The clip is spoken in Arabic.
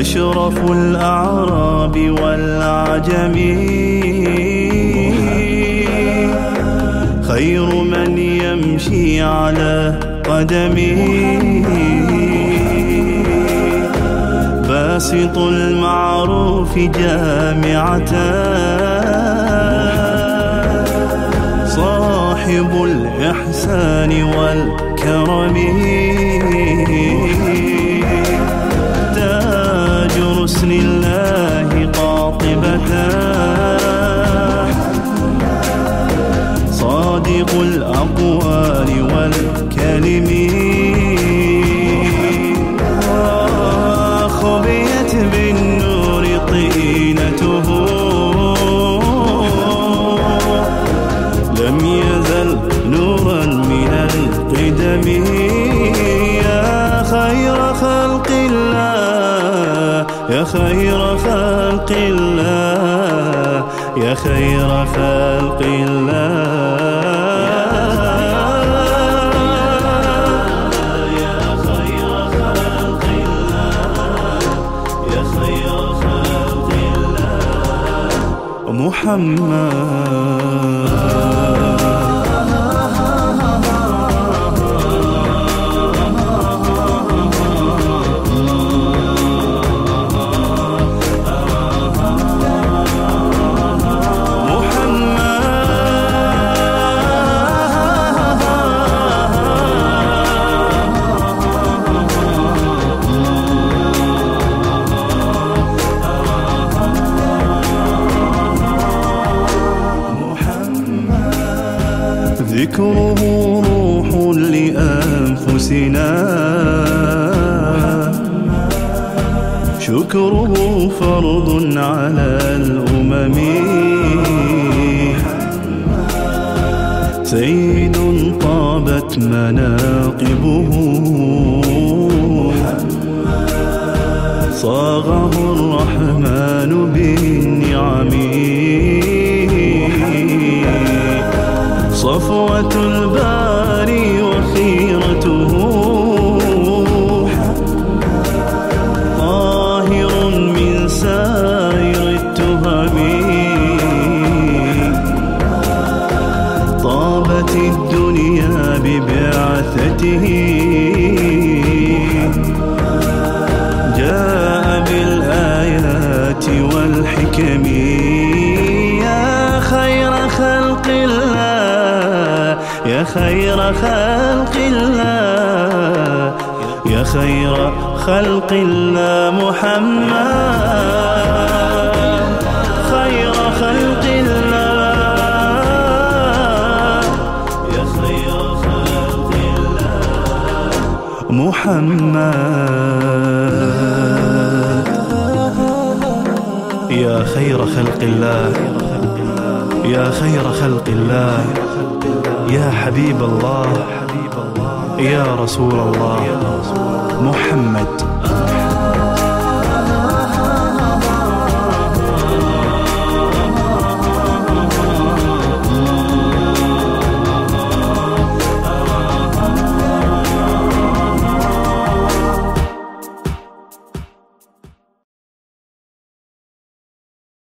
أشرف الأعراب والعجم، خير من يمشي على قدمه، باسط المعروف جامعة، صاحب الإحسان والكرم، تاج رسل الله قاطبة، صادق الأقوال والكلم، خبيت بالنور طينته، لم يزل نورا من القدم، يا خير خلق الله، يا خير خلق الله، يا خير خلق الله، يا خير خلق الله، يا خير خلق الله محمد. ذكره روح لأنفسنا، شكره فرض على الأمم، سيد طابت مناقبه، صاغه الرحمن بالنعم، صفوة الباري وخيرته، طاهر من سائر التهم، طابت الدنيا ببعثته، جاء بالآيات والحكم، يا خير خلق الله، يا خير خلق الله، يا خير خلق الله محمد، خير خلق الله، يا خير خلق الله محمد، يا خير خلق الله، يا خير خلق الله، يا حبيب الله، يا رسول الله محمد.